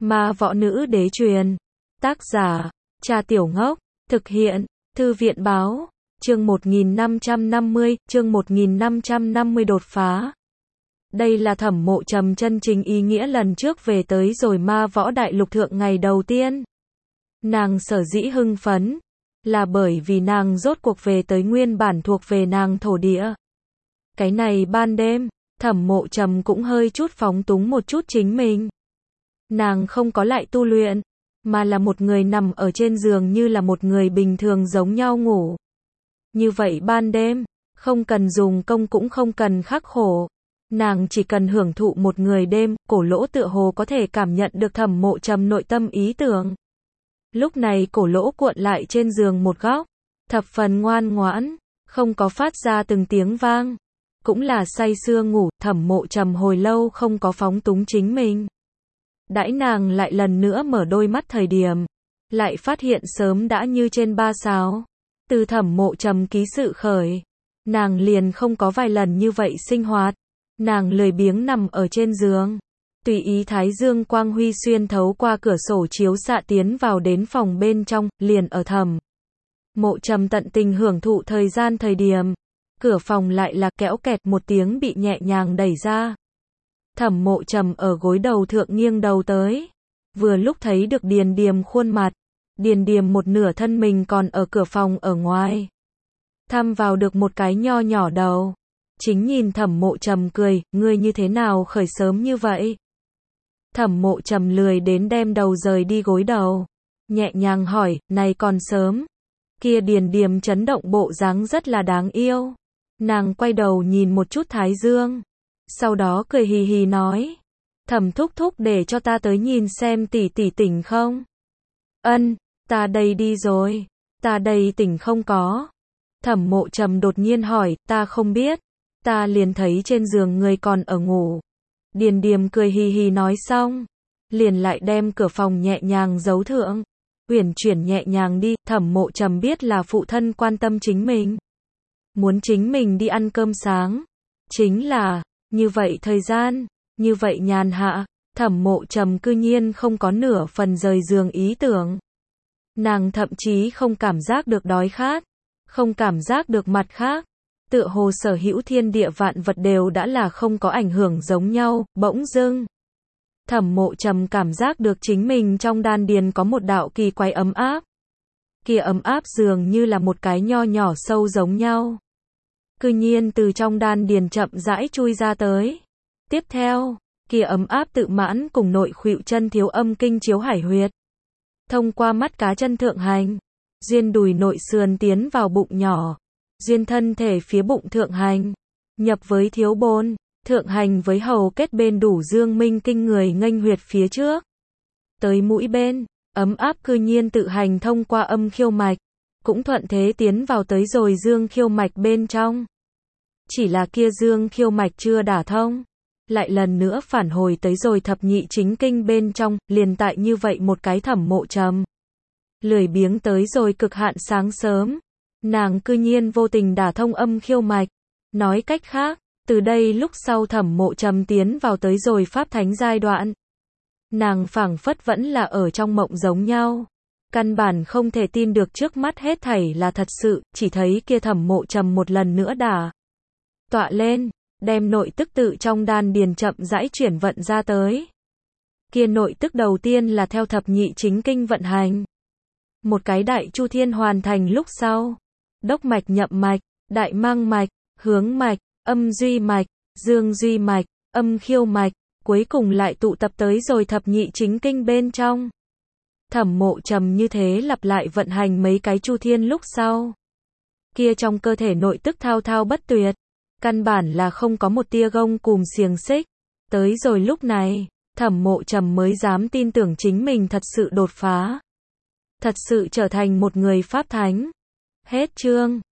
Ma võ nữ đế truyền. Tác giả, Trà Tiểu Ngốc. Thực hiện, Thư viện báo. Chương 1550 đột phá. Đây là Thẩm Mộ Trầm chân chính ý nghĩa lần trước về tới rồi ma võ đại lục thượng ngày đầu tiên. Nàng sở dĩ hưng phấn, là bởi vì nàng rốt cuộc về tới nguyên bản thuộc về nàng thổ địa. Cái này ban đêm, Thẩm Mộ Trầm cũng hơi chút phóng túng một chút chính mình. Nàng không có lại tu luyện, mà là một người nằm ở trên giường như là một người bình thường giống nhau ngủ. Như vậy ban đêm, không cần dùng công cũng không cần khắc khổ. Nàng chỉ cần hưởng thụ một người đêm, Cổ Lỗ tựa hồ có thể cảm nhận được Thẩm Mộ Trầm nội tâm ý tưởng. Lúc này Cổ Lỗ cuộn lại trên giường một góc, thập phần ngoan ngoãn, không có phát ra từng tiếng vang. Cũng là say sưa ngủ, Thẩm Mộ Trầm hồi lâu không có phóng túng chính mình. Đãi nàng lại lần nữa mở đôi mắt thời điểm, lại phát hiện sớm đã như trên ba sáo. Từ Thẩm Mộ Trầm ký sự khởi, nàng liền không có vài lần như vậy sinh hoạt. Nàng lười biếng nằm ở trên giường, tùy ý thái dương quang huy xuyên thấu qua cửa sổ chiếu xạ tiến vào đến phòng bên trong, liền ở Thẩm Mộ Trầm tận tình hưởng thụ thời gian thời điểm, cửa phòng lại là kéo kẹt một tiếng bị nhẹ nhàng đẩy ra. Thẩm Mộ Trầm ở gối đầu thượng nghiêng đầu tới, vừa lúc thấy được Điền Điềm khuôn mặt. Điền Điềm một nửa thân mình còn ở cửa phòng ở ngoài, thăm vào được một cái nho nhỏ đầu. Chính nhìn Thẩm Mộ Trầm cười, ngươi như thế nào khởi sớm như vậy? Thẩm Mộ Trầm lười đến đem đầu rời đi gối đầu, nhẹ nhàng hỏi, này còn sớm. Kia Điền Điềm chấn động bộ dáng rất là đáng yêu. Nàng quay đầu nhìn một chút thái dương, sau đó cười hì hì nói, Thẩm thúc thúc để cho ta tới nhìn xem tỷ tỷ tỉnh không? Ân, ta đây đi rồi, ta đây tỉnh không có. Thẩm Mộ Trầm đột nhiên hỏi, ta không biết, ta liền thấy trên giường người còn ở ngủ. Điền Điềm cười hì hì nói xong, liền lại đem cửa phòng nhẹ nhàng giấu thượng, uyển chuyển nhẹ nhàng đi. Thẩm Mộ Trầm biết là phụ thân quan tâm chính mình, muốn chính mình đi ăn cơm sáng. Chính là, như vậy thời gian, như vậy nhàn hạ, Thẩm Mộ Trầm cư nhiên không có nửa phần rời giường ý tưởng. Nàng thậm chí không cảm giác được đói khát, không cảm giác được mặt khác. Tựa hồ sở hữu thiên địa vạn vật đều đã là không có ảnh hưởng giống nhau. Bỗng dưng, Thẩm Mộ Trầm cảm giác được chính mình trong đan điền có một đạo kỳ quái ấm áp. Kia ấm áp dường như là một cái nho nhỏ sâu giống nhau, cư nhiên từ trong đan điền chậm rãi chui ra tới. Tiếp theo, kia ấm áp tự mãn cùng nội khuỵu chân thiếu âm kinh chiếu hải huyệt, thông qua mắt cá chân thượng hành, duyên đùi nội sườn tiến vào bụng nhỏ, duyên thân thể phía bụng thượng hành, nhập với thiếu bôn, thượng hành với hầu kết bên đủ dương minh kinh người nghênh huyệt phía trước. Tới mũi bên, ấm áp cư nhiên tự hành thông qua âm khiêu mạch, cũng thuận thế tiến vào tới rồi dương khiêu mạch bên trong. Chỉ là kia dương khiêu mạch chưa đả thông, lại lần nữa phản hồi tới rồi thập nhị chính kinh bên trong. Liền tại như vậy một cái Thẩm Mộ Trầm lười biếng tới rồi cực hạn sáng sớm, nàng cư nhiên vô tình đả thông âm khiêu mạch. Nói cách khác, từ đây lúc sau Thẩm Mộ Trầm tiến vào tới rồi pháp thánh giai đoạn. Nàng phảng phất vẫn là ở trong mộng giống nhau, căn bản không thể tin được trước mắt hết thảy là thật sự. Chỉ thấy kia Thẩm Mộ Trầm một lần nữa đả tọa lên, đem nội tức tự trong đan điền chậm rãi chuyển vận ra tới. Kia nội tức đầu tiên là theo thập nhị chính kinh vận hành. Một cái đại chu thiên hoàn thành lúc sau, đốc mạch nhậm mạch, đại mang mạch, hướng mạch, âm duy mạch, dương duy mạch, âm khiêu mạch, cuối cùng lại tụ tập tới rồi thập nhị chính kinh bên trong. Thẩm Mộ Trầm như thế lặp lại vận hành mấy cái chu thiên lúc sau, kia trong cơ thể nội tức thao thao bất tuyệt, căn bản là không có một tia gông cùm xiềng xích. Tới rồi lúc này, Thẩm Mộ Trầm mới dám tin tưởng chính mình thật sự đột phá, thật sự trở thành một người pháp thánh. Hết chương.